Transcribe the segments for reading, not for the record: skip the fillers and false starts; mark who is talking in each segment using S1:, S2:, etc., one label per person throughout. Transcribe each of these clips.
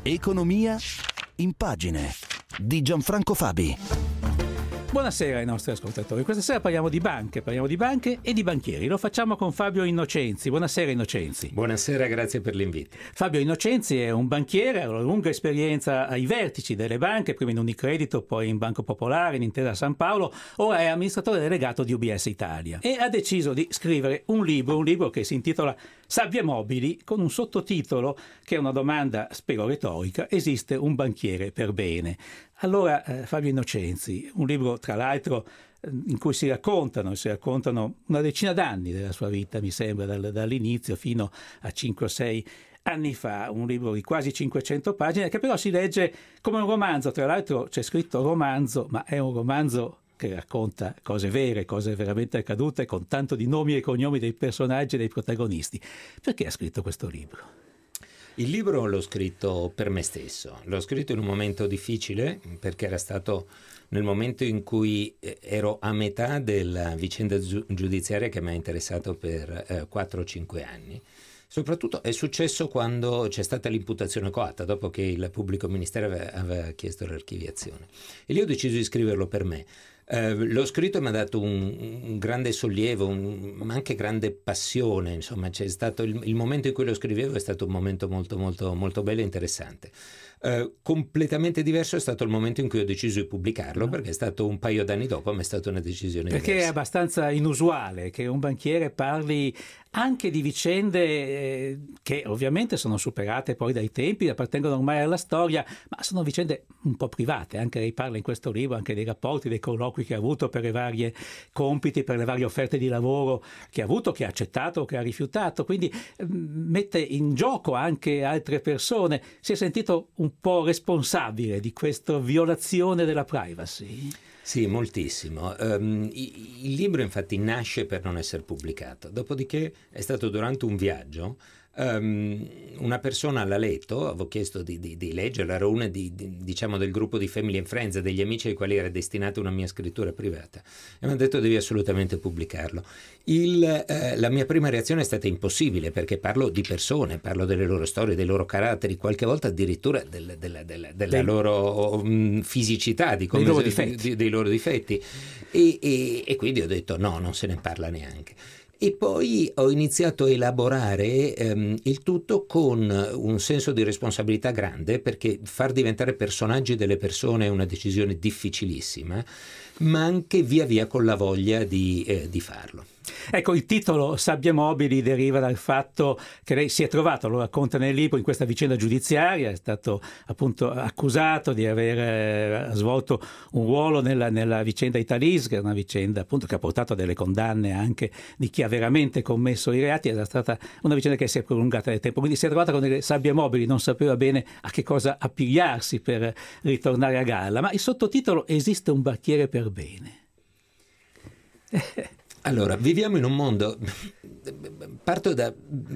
S1: Economia in pagine di Gianfranco Fabi.
S2: Buonasera ai nostri ascoltatori. Questa sera parliamo di banche e di banchieri. Lo facciamo con Fabio Innocenzi. Buonasera Innocenzi.
S3: Buonasera, grazie per l'invito.
S2: Fabio Innocenzi è un banchiere, ha una lunga esperienza ai vertici delle banche, prima in Unicredito, poi in Banco Popolare, in Intesa San Paolo, ora è amministratore delegato di UBS Italia e ha deciso di scrivere un libro che si intitola Sabbie mobili, con un sottotitolo che è una domanda, spero retorica: esiste un banchiere per bene? Allora, Fabio Innocenzi, un libro tra l'altro in cui si raccontano una decina d'anni della sua vita, mi sembra, dall'inizio fino a 5 o 6 anni fa, un libro di quasi 500 pagine che però si legge come un romanzo. Tra l'altro c'è scritto romanzo, ma è un romanzo che racconta cose vere, cose veramente accadute, con tanto di nomi e cognomi dei personaggi e dei protagonisti. Perché ha scritto questo libro?
S3: Il libro l'ho scritto per me stesso, l'ho scritto in un momento difficile perché era stato nel momento in cui ero a metà della vicenda giudiziaria che mi ha interessato per 4 o 5 anni. Soprattutto è successo quando c'è stata l'imputazione coatta, dopo che il pubblico ministero aveva chiesto l'archiviazione. E lì ho deciso di scriverlo per me. L'ho scritto e mi ha dato un grande sollievo, ma anche grande passione. Insomma, c'è stato il momento in cui lo scrivevo è stato un momento molto molto molto bello e interessante. Completamente diverso è stato il momento in cui ho deciso di pubblicarlo, perché è stato un paio d'anni dopo, ma è stata una decisione diversa.
S2: Perché è abbastanza inusuale che un banchiere parli anche di vicende che ovviamente sono superate poi dai tempi, appartengono ormai alla storia, ma sono vicende un po' private. Anche lei parla in questo libro anche dei rapporti, dei colloqui che ha avuto per i vari compiti, per le varie offerte di lavoro che ha avuto, che ha accettato o che ha rifiutato, quindi mette in gioco anche altre persone. Si è sentito un po' responsabile di questa violazione della privacy?
S3: Sì, moltissimo. Il libro infatti nasce per non essere pubblicato, dopodiché è stato durante un viaggio. Una persona l'ha letto, avevo chiesto di leggerla, era una diciamo del gruppo di Family and Friends, degli amici ai quali era destinata una mia scrittura privata, e mi ha detto: devi assolutamente pubblicarlo. La mia prima reazione è stata impossibile, perché parlo di persone, parlo delle loro storie, dei loro caratteri, qualche volta addirittura della loro fisicità, dei loro difetti, e quindi ho detto no, non se ne parla neanche. E poi ho iniziato a elaborare il tutto con un senso di responsabilità grande, perché far diventare personaggi delle persone è una decisione difficilissima, ma anche via via con la voglia di farlo.
S2: Ecco, il titolo Sabbie mobili deriva dal fatto che lei si è trovato, lo racconta nel libro, in questa vicenda giudiziaria. È stato appunto accusato di aver svolto un ruolo nella vicenda Italís, che è una vicenda appunto che ha portato a delle condanne anche di chi ha veramente commesso i reati. Era stata una vicenda che si è prolungata nel tempo, quindi si è trovata con delle sabbie mobili, non sapeva bene a che cosa appigliarsi per ritornare a galla. Ma il sottotitolo Esiste un banchiere per bene.
S3: Allora, viviamo in un mondo, parto da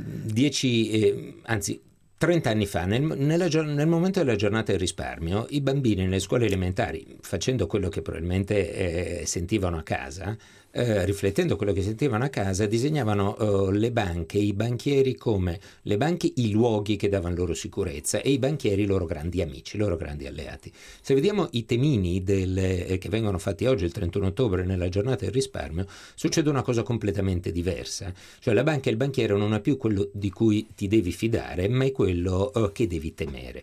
S3: 30 anni fa, nel momento della giornata del risparmio, i bambini nelle scuole elementari, facendo quello che probabilmente sentivano a casa, riflettendo quello che sentivano a casa, disegnavano le banche, i banchieri come le banche, i luoghi che davano loro sicurezza, e i banchieri i loro grandi amici, i loro grandi alleati. Se vediamo i temini che vengono fatti oggi, il 31 ottobre, nella giornata del risparmio, succede una cosa completamente diversa. Cioè la banca e il banchiere non è più quello di cui ti devi fidare, ma è quello che devi temere.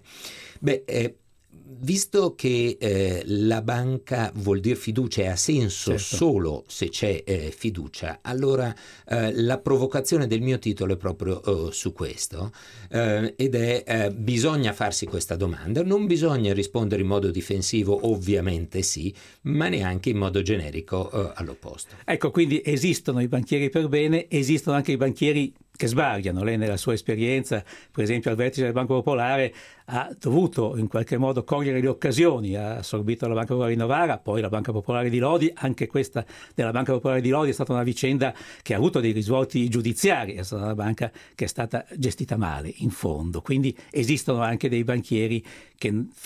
S3: Visto che la banca vuol dire fiducia e ha senso, certo, solo se c'è fiducia, allora la provocazione del mio titolo è proprio su questo, ed è bisogna farsi questa domanda. Non bisogna rispondere in modo difensivo, ovviamente sì, ma neanche in modo generico all'opposto.
S2: Ecco, quindi esistono i banchieri per bene, esistono anche i banchieri che sbagliano. Lei nella sua esperienza, per esempio al vertice del Banco Popolare, ha dovuto in qualche modo cogliere le occasioni, ha assorbito la Banca Popolare di Novara, poi la Banca Popolare di Lodi. Anche questa della Banca Popolare di Lodi è stata una vicenda che ha avuto dei risvolti giudiziari, è stata una banca che è stata gestita male in fondo, quindi esistono anche dei banchieri che fanno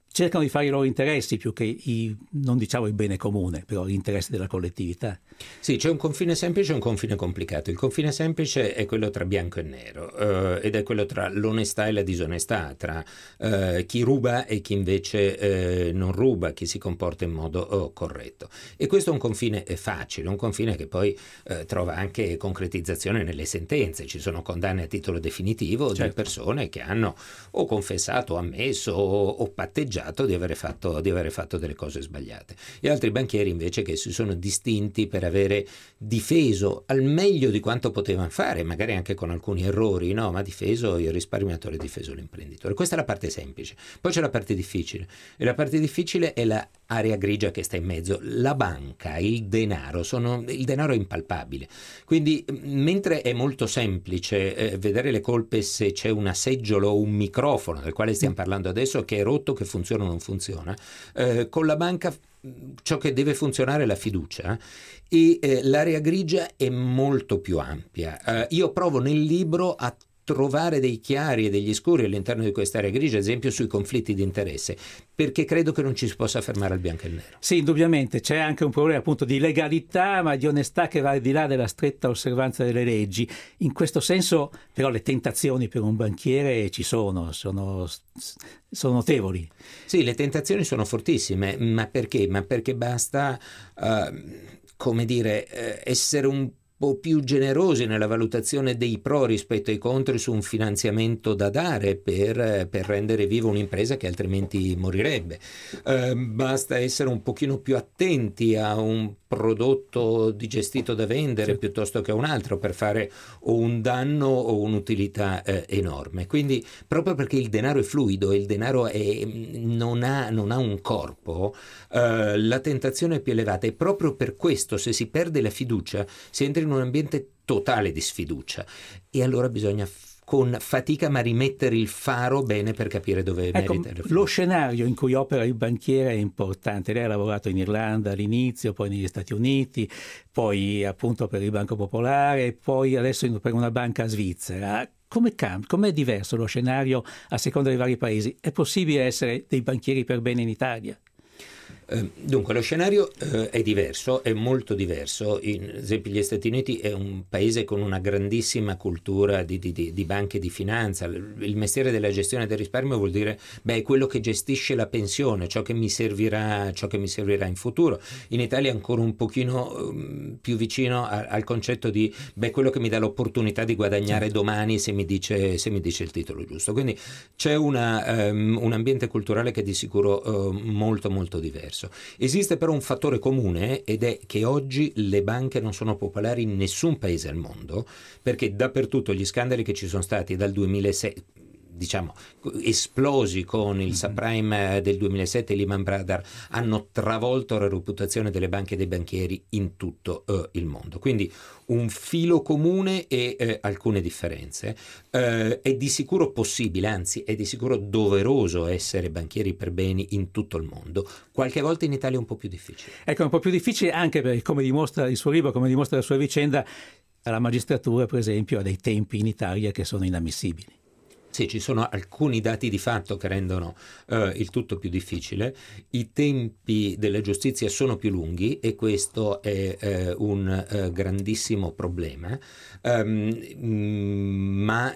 S2: cercano di fare i loro interessi più che non diciamo il bene comune, però gli interessi della collettività.
S3: Sì, c'è un confine semplice e un confine complicato. Il confine semplice è quello tra bianco e nero, ed è quello tra l'onestà e la disonestà, tra chi ruba e chi invece non ruba, chi si comporta in modo corretto. E questo è un confine facile, un confine che poi trova anche concretizzazione nelle sentenze. Ci sono condanne a titolo definitivo di persone che hanno o confessato, o ammesso o patteggiato di avere fatto delle cose sbagliate. E altri banchieri invece che si sono distinti per avere difeso al meglio di quanto potevano fare, magari anche con alcuni errori, no? Ma difeso il risparmiatore, difeso l'imprenditore. Questa è la parte semplice. Poi c'è la parte difficile, e la parte difficile è l'area grigia che sta in mezzo. La banca, il denaro è impalpabile. Quindi mentre è molto semplice vedere le colpe se c'è una seggiola o un microfono del quale stiamo parlando adesso che è rotto, che funziona o non funziona, con la banca ciò che deve funzionare è la fiducia, e l'area grigia è molto più ampia. Io provo nel libro a trovare dei chiari e degli scuri all'interno di questa area grigia, ad esempio sui conflitti di interesse, perché credo che non ci si possa fermare al bianco e al nero.
S2: Sì, indubbiamente c'è anche un problema appunto di legalità, ma di onestà che va al di là della stretta osservanza delle leggi. In questo senso però le tentazioni per un banchiere ci sono notevoli.
S3: Sì, le tentazioni sono fortissime, ma perché? Ma perché basta essere un po' più generosi nella valutazione dei pro rispetto ai contro su un finanziamento da dare per rendere viva un'impresa che altrimenti morirebbe. Basta essere un pochino più attenti a un prodotto gestito da vendere piuttosto che a un altro per fare o un danno o un'utilità enorme. Quindi proprio perché il denaro è fluido e il denaro non ha un corpo, la tentazione è più elevata, e proprio per questo se si perde la fiducia si entra in un ambiente totale di sfiducia, e allora bisogna con fatica ma rimettere il faro bene per capire dove merita.
S2: Lo scenario in cui opera il banchiere è importante. Lei ha lavorato in Irlanda all'inizio, poi negli Stati Uniti, poi appunto per il Banco Popolare, poi adesso per una banca svizzera. Com'è diverso lo scenario a seconda dei vari paesi? È possibile essere dei banchieri per bene in Italia?
S3: Dunque lo scenario è diverso, è molto diverso. Ad esempio gli Stati Uniti è un paese con una grandissima cultura di banche di finanza. Il mestiere della gestione del risparmio vuol dire è quello che gestisce la pensione, ciò che mi servirà in futuro. In Italia è ancora un pochino più vicino al concetto di quello che mi dà l'opportunità di guadagnare domani se mi dice il titolo giusto. Quindi c'è un ambiente culturale che è di sicuro molto molto diverso. Esiste però un fattore comune, ed è che oggi le banche non sono popolari in nessun paese al mondo, perché dappertutto gli scandali che ci sono stati dal 2006, esplosi con il subprime del 2007 e Lehman Brothers, hanno travolto la reputazione delle banche e dei banchieri in tutto il mondo. Quindi un filo comune e alcune differenze. È di sicuro possibile, anzi è di sicuro doveroso essere banchieri per beni in tutto il mondo. Qualche volta in Italia è un po' più difficile.
S2: Ecco, è un po' più difficile anche perché, come dimostra il suo libro, come dimostra la sua vicenda, la magistratura per esempio ha dei tempi in Italia che sono inammissibili.
S3: Sì, ci sono alcuni dati di fatto che rendono il tutto più difficile. I tempi della giustizia sono più lunghi e questo è un grandissimo problema, ma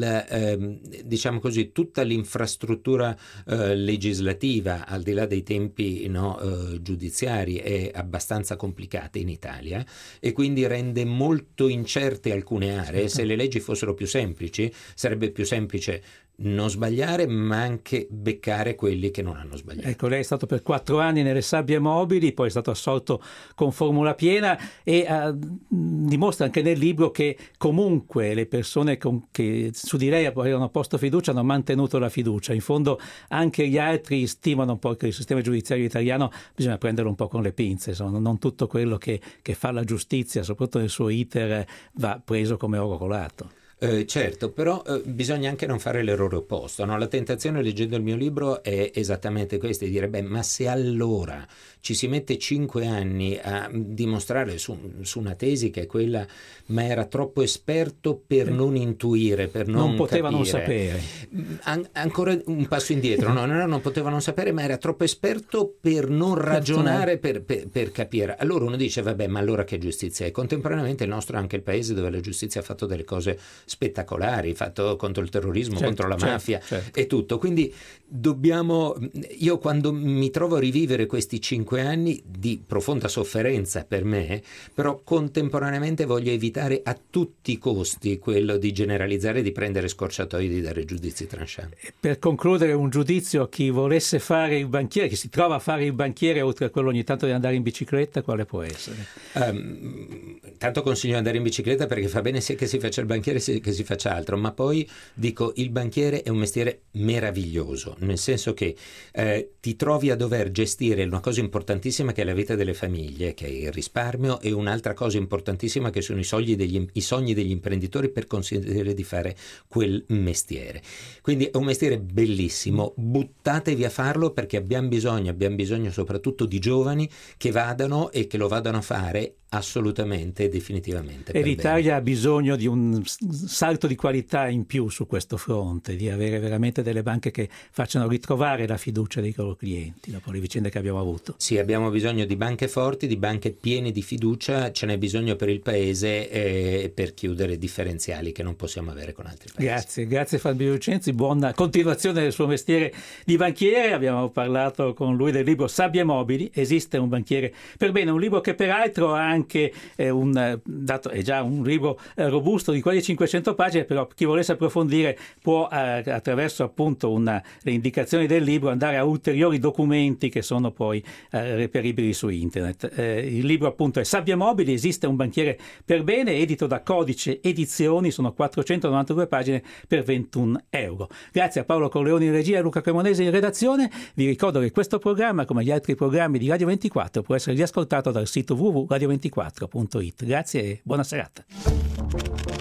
S3: tutta l'infrastruttura legislativa, al di là dei tempi giudiziari, è abbastanza complicata in Italia e quindi rende molto incerte alcune aree. Se le leggi fossero più semplici, sarebbe più semplice non sbagliare, ma anche beccare quelli che non hanno sbagliato.
S2: Ecco, lei è stato per 4 anni nelle sabbie mobili, poi è stato assolto con formula piena e dimostra anche nel libro che comunque le persone che su di lei avevano posto fiducia hanno mantenuto la fiducia. In fondo anche gli altri stimano un po' che il sistema giudiziario italiano bisogna prenderlo un po' con le pinze, insomma, non tutto quello che fa la giustizia, soprattutto nel suo iter, va preso come oro colato.
S3: Certo, però bisogna anche non fare l'errore opposto, no? La tentazione, leggendo il mio libro, è esattamente questa, di dire, beh, ma se allora ci si mette 5 anni a dimostrare su una tesi che è quella, ma era troppo esperto per non intuire, per non
S2: poteva non
S3: capire.
S2: sapere.
S3: Ancora un passo indietro, no, non poteva non sapere, ma era troppo esperto per non ragionare, per capire. Allora uno dice, vabbè, ma allora che giustizia è? Contemporaneamente il nostro è anche il paese dove la giustizia ha fatto delle cose spettacolari, fatto contro il terrorismo, contro la mafia e tutto. Quindi io quando mi trovo a rivivere questi 5 anni di profonda sofferenza per me, però contemporaneamente voglio evitare a tutti i costi quello di generalizzare, di prendere scorciatoie, di dare giudizi tranchant.
S2: Per concludere, un giudizio a chi volesse fare il banchiere, che si trova a fare il banchiere, oltre a quello ogni tanto di andare in bicicletta, quale può essere?
S3: Tanto consiglio di andare in bicicletta, perché fa bene sia che si faccia il banchiere sia che si faccia altro, ma poi dico, il banchiere è un mestiere meraviglioso, nel senso che ti trovi a dover gestire una cosa importantissima che è la vita delle famiglie, che è il risparmio, e un'altra cosa importantissima che sono i sogni degli imprenditori per considerare di fare quel mestiere. Quindi è un mestiere bellissimo, buttatevi a farlo, perché abbiamo bisogno soprattutto di giovani che vadano e che lo vadano a fare assolutamente e definitivamente.
S2: E l'Italia ha bisogno di un salto di qualità in più su questo fronte, di avere veramente delle banche che facciano ritrovare la fiducia dei loro clienti dopo le vicende che abbiamo avuto.
S3: Sì, abbiamo bisogno di banche forti, di banche piene di fiducia, ce n'è bisogno per il paese, per chiudere differenziali che non possiamo avere con altri paesi.
S2: Grazie Fabio Vicenzi, buona continuazione del suo mestiere di banchiere. Abbiamo parlato con lui del libro Sabbie Mobili, esiste un banchiere per bene, un libro che peraltro ha anche è già un libro robusto di quasi 500 pagine, però chi volesse approfondire può attraverso appunto le indicazioni del libro andare a ulteriori documenti che sono poi reperibili su internet. Il libro appunto è Sabbie Mobili, esiste un banchiere per bene, edito da Codice Edizioni, sono 492 pagine per 21 euro. Grazie a Paolo Corleoni in regia e a Luca Cremonese in redazione. Vi ricordo che questo programma, come gli altri programmi di Radio 24, può essere riascoltato dal sito www.radio24.it. Grazie e buona serata.